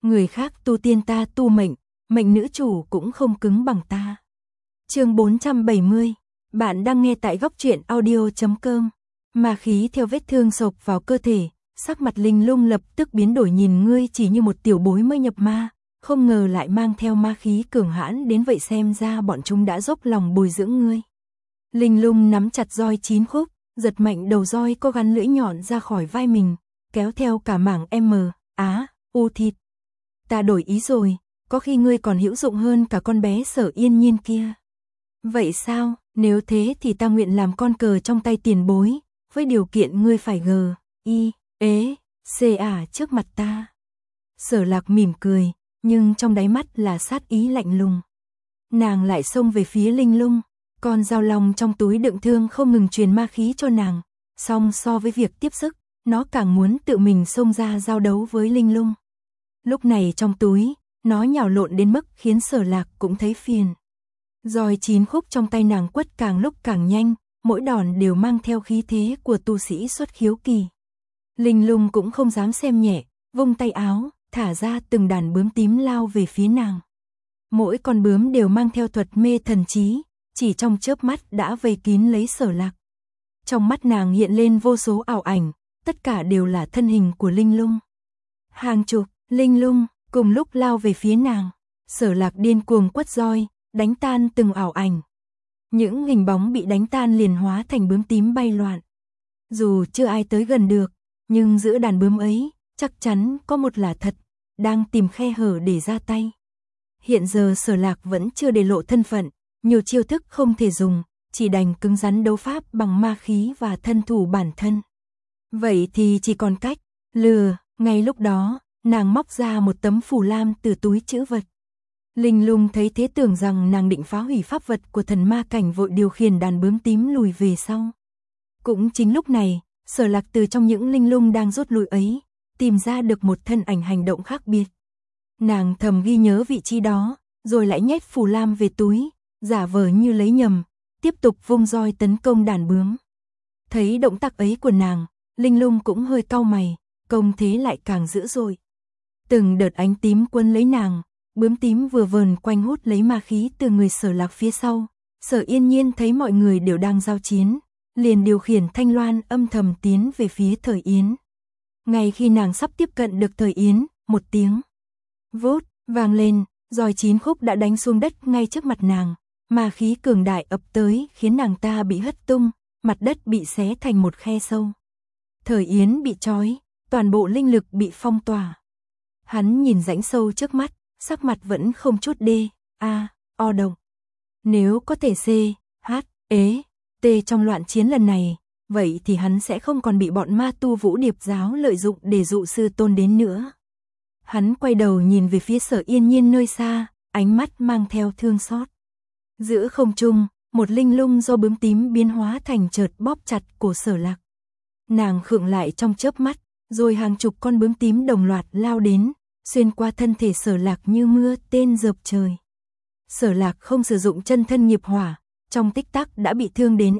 người khác tu tiên ta tu mệnh, mệnh nữ chủ cũng không cứng bằng ta. Chương 470, bạn đang nghe tại góc truyện audio.com. Ma khí theo vết thương xộc vào cơ thể, sắc mặt Linh Lung lập tức biến đổi, nhìn ngươi chỉ như một tiểu bối mới nhập ma, không ngờ lại mang theo ma khí cường hãn đến vậy, xem ra bọn chúng đã dốc lòng bồi dưỡng ngươi. Linh Lung nắm chặt roi 9 khúc, giật mạnh đầu roi có gắn lưỡi nhọn ra khỏi vai mình, kéo theo cả mảng u thịt. Ta đổi ý rồi, có khi ngươi còn hữu dụng hơn cả con bé Sở Yên Nhiên kia. Vậy sao, nếu thế thì ta nguyện làm con cờ trong tay tiền bối, với điều kiện ngươi phải trước mặt ta. Sở Lạc mỉm cười, nhưng trong đáy mắt là sát ý lạnh lùng. Nàng lại xông về phía Linh Lung, con dao long trong túi đựng thương không ngừng truyền ma khí cho nàng, song so với việc tiếp sức, nó càng muốn tự mình xông ra giao đấu với Linh Lung. Lúc này trong túi, nó nhào lộn đến mức khiến Sở Lạc cũng thấy phiền. Roi 9 khúc trong tay nàng quất càng lúc càng nhanh, mỗi đòn đều mang theo khí thế của tu sĩ xuất khiếu kỳ. Linh Lung cũng không dám xem nhẹ, vung tay áo, thả ra từng đàn bướm tím lao về phía nàng. Mỗi con bướm đều mang theo thuật mê thần trí, chỉ trong chớp mắt đã vây kín lấy Sở Lạc. Trong mắt nàng hiện lên vô số ảo ảnh, tất cả đều là thân hình của Linh Lung. Hàng chục Linh Lung cùng lúc lao về phía nàng, Sở Lạc điên cuồng quất roi, đánh tan từng ảo ảnh. Những hình bóng bị đánh tan liền hóa thành bướm tím bay loạn. Dù chưa ai tới gần được, nhưng giữa đàn bướm ấy, chắc chắn có một là thật, đang tìm khe hở để ra tay. Hiện giờ Sở Lạc vẫn chưa để lộ thân phận, nhiều chiêu thức không thể dùng, chỉ đành cứng rắn đấu pháp bằng ma khí và thân thủ bản thân. Vậy thì chỉ còn cách lừa. Ngay lúc đó, nàng móc ra một tấm phù lam từ túi trữ vật. Linh Lung thấy thế tưởng rằng nàng định phá hủy pháp vật của thần ma cảnh, vội điều khiển đàn bướm tím lùi về sau. Cũng chính lúc này, Sở Lạc từ trong những Linh Lung đang rút lui ấy, tìm ra được một thân ảnh hành động khác biệt. Nàng thầm ghi nhớ vị trí đó, rồi lại nhét phù lam về túi, giả vờ như lấy nhầm, tiếp tục vung roi tấn công đàn bướm. Thấy động tác ấy của nàng, Linh Lung cũng hơi cau mày, công thế lại càng dữ dội. Từng đợt ánh tím quấn lấy nàng, bướm tím vừa vờn quanh hút lấy ma khí từ người Sở Lạc phía sau. Sở Yên Nhiên thấy mọi người đều đang giao chiến, liền điều khiển thanh loan âm thầm tiến về phía Thời Yến. Ngay khi nàng sắp tiếp cận được Thời Yến, một tiếng vút vang lên, roi 9 khúc đã đánh xuống đất ngay trước mặt nàng. Ma khí cường đại ập tới khiến nàng ta bị hất tung, mặt đất bị xé thành một khe sâu. Thời Yến bị trói, toàn bộ linh lực bị phong tỏa. Hắn nhìn rãnh sâu trước mắt, sắc mặt vẫn không chút động. Nếu có thể trong loạn chiến lần này, vậy thì hắn sẽ không còn bị bọn ma tu Vũ Điệp giáo lợi dụng để dụ sư tôn đến nữa. Hắn quay đầu nhìn về phía Sở Yên Nhiên nơi xa, ánh mắt mang theo thương xót. Giữa không trung, một linh lung do bướm tím biến hóa thành chợt bóp chặt cổ Sở Lạc. Nàng khựng lại trong chớp mắt, rồi hàng chục con bướm tím đồng loạt lao đến, xuyên qua thân thể Sở Lạc như mưa tên dợp trời. Sở Lạc không sử dụng chân thân nghiệp hỏa, trong tích tắc đã bị thương đến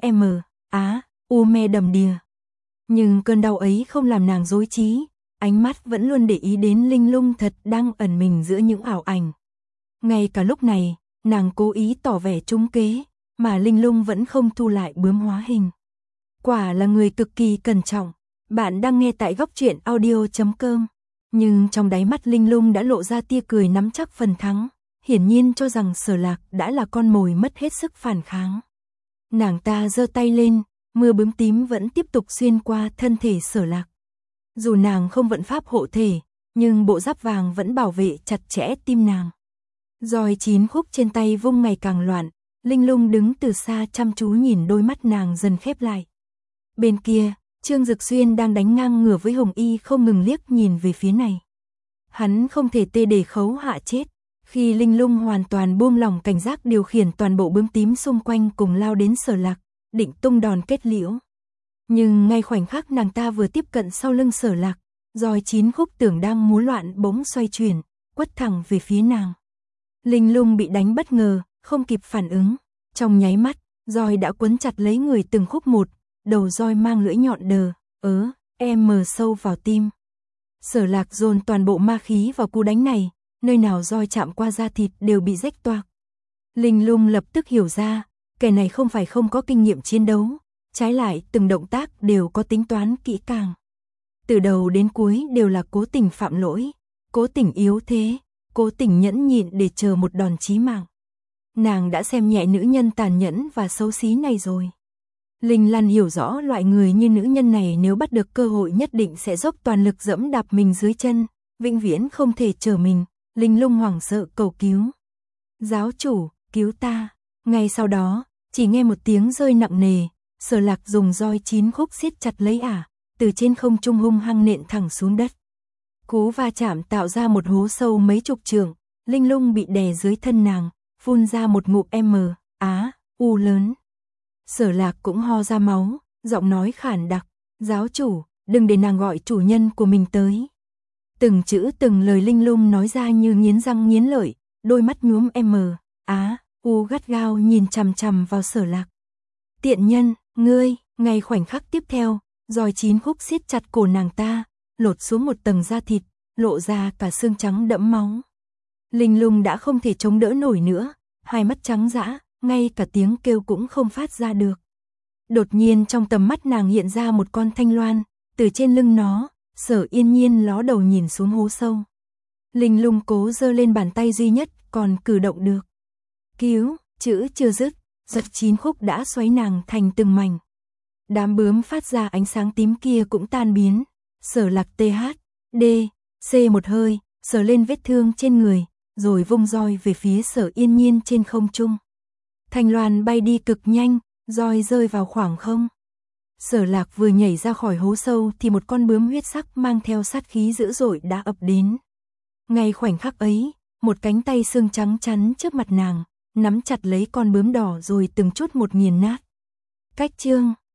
me đầm đìa. Nhưng cơn đau ấy không làm nàng rối trí, ánh mắt vẫn luôn để ý đến linh lung thật đang ẩn mình giữa những ảo ảnh. Ngay cả lúc này, nàng cố ý tỏ vẻ trúng kế, mà linh lung vẫn không thu lại bướm hóa hình. Quả là người cực kỳ cẩn trọng. Bạn đang nghe tại góc truyện audio.com. Nhưng trong đáy mắt linh lung đã lộ ra tia cười nắm chắc phần thắng, hiển nhiên cho rằng Sở Lạc đã là con mồi mất hết sức phản kháng. Nàng ta giơ tay lên, mưa bướm tím vẫn tiếp tục xuyên qua thân thể Sở Lạc. Dù nàng không vận pháp hộ thể, nhưng bộ giáp vàng vẫn bảo vệ chặt chẽ tim nàng. Roi 9 khúc trên tay vung ngày càng loạn, Linh Lung đứng từ xa chăm chú nhìn, đôi mắt nàng dần khép lại. Bên kia, Trương Dực Xuyên đang đánh ngang ngửa với Hồng Y không ngừng liếc nhìn về phía này. Hắn không thể để Khấu Hạ chết. Khi Linh Lung hoàn toàn buông lỏng cảnh giác, điều khiển toàn bộ bướm tím xung quanh cùng lao đến Sở Lạc, định tung đòn kết liễu. Nhưng ngay khoảnh khắc nàng ta vừa tiếp cận sau lưng Sở Lạc, roi 9 khúc tưởng đang múa loạn bỗng xoay chuyển, quất thẳng về phía nàng. Linh Lung bị đánh bất ngờ, không kịp phản ứng. Trong nháy mắt, roi đã quấn chặt lấy người từng khúc một, đầu roi mang lưỡi nhọn sâu vào tim. Sở Lạc dồn toàn bộ ma khí vào cú đánh này, nơi nào roi chạm qua da thịt đều bị rách toạc. Linh Lung lập tức hiểu ra, kẻ này không phải không có kinh nghiệm chiến đấu, trái lại từng động tác đều có tính toán kỹ càng. Từ đầu đến cuối đều là cố tình phạm lỗi, cố tình yếu thế, cố tình nhẫn nhịn để chờ một đòn chí mạng. Nàng đã xem nhẹ nữ nhân tàn nhẫn và xấu xí này rồi. Linh Lan hiểu rõ loại người như nữ nhân này nếu bắt được cơ hội nhất định sẽ dốc toàn lực dẫm đạp mình dưới chân, vĩnh viễn không thể trở mình. Linh Lung hoảng sợ cầu cứu. Giáo chủ, cứu ta. Ngay sau đó, chỉ nghe một tiếng rơi nặng nề, Sở Lạc dùng roi 9 khúc siết chặt lấy từ trên không trung hung hăng nện thẳng xuống đất. Cú va chạm tạo ra một hố sâu mấy chục trượng, Linh Lung bị đè dưới thân nàng, phun ra một ngụm U lớn. Sở Lạc cũng ho ra máu, giọng nói khản đặc, giáo chủ, đừng để nàng gọi chủ nhân của mình tới. Từng chữ từng lời Linh Lung nói ra như nghiến răng nghiến lợi, đôi mắt nhuốm U gắt gao nhìn chằm chằm vào Sở Lạc. Tiện nhân, ngươi, ngay khoảnh khắc tiếp theo, roi 9 khúc siết chặt cổ nàng ta, lột xuống một tầng da thịt, lộ ra cả xương trắng đẫm máu. Linh Lung đã không thể chống đỡ nổi nữa, hai mắt trắng dã, ngay cả tiếng kêu cũng không phát ra được. Đột nhiên trong tầm mắt nàng hiện ra một con thanh loan, từ trên lưng nó, Sở Yên Nhiên ló đầu nhìn xuống hố sâu. Linh Lung cố giơ lên bàn tay duy nhất còn cử động được. Cứu, chữ chưa dứt, giật 9 khúc đã xoáy nàng thành từng mảnh. Đám bướm phát ra ánh sáng tím kia cũng tan biến. Sở Lạc C một hơi, sờ lên vết thương trên người, rồi vung roi về phía Sở Yên Nhiên trên không trung. Thanh loan bay đi cực nhanh, roi rơi vào khoảng không. Sở Lạc vừa nhảy ra khỏi hố sâu thì một con bướm huyết sắc mang theo sát khí dữ dội đã ập đến. Ngay khoảnh khắc ấy, một cánh tay xương trắng chắn trước mặt nàng, nắm chặt lấy con bướm đỏ rồi từng chút một nghiền nát. Cách chương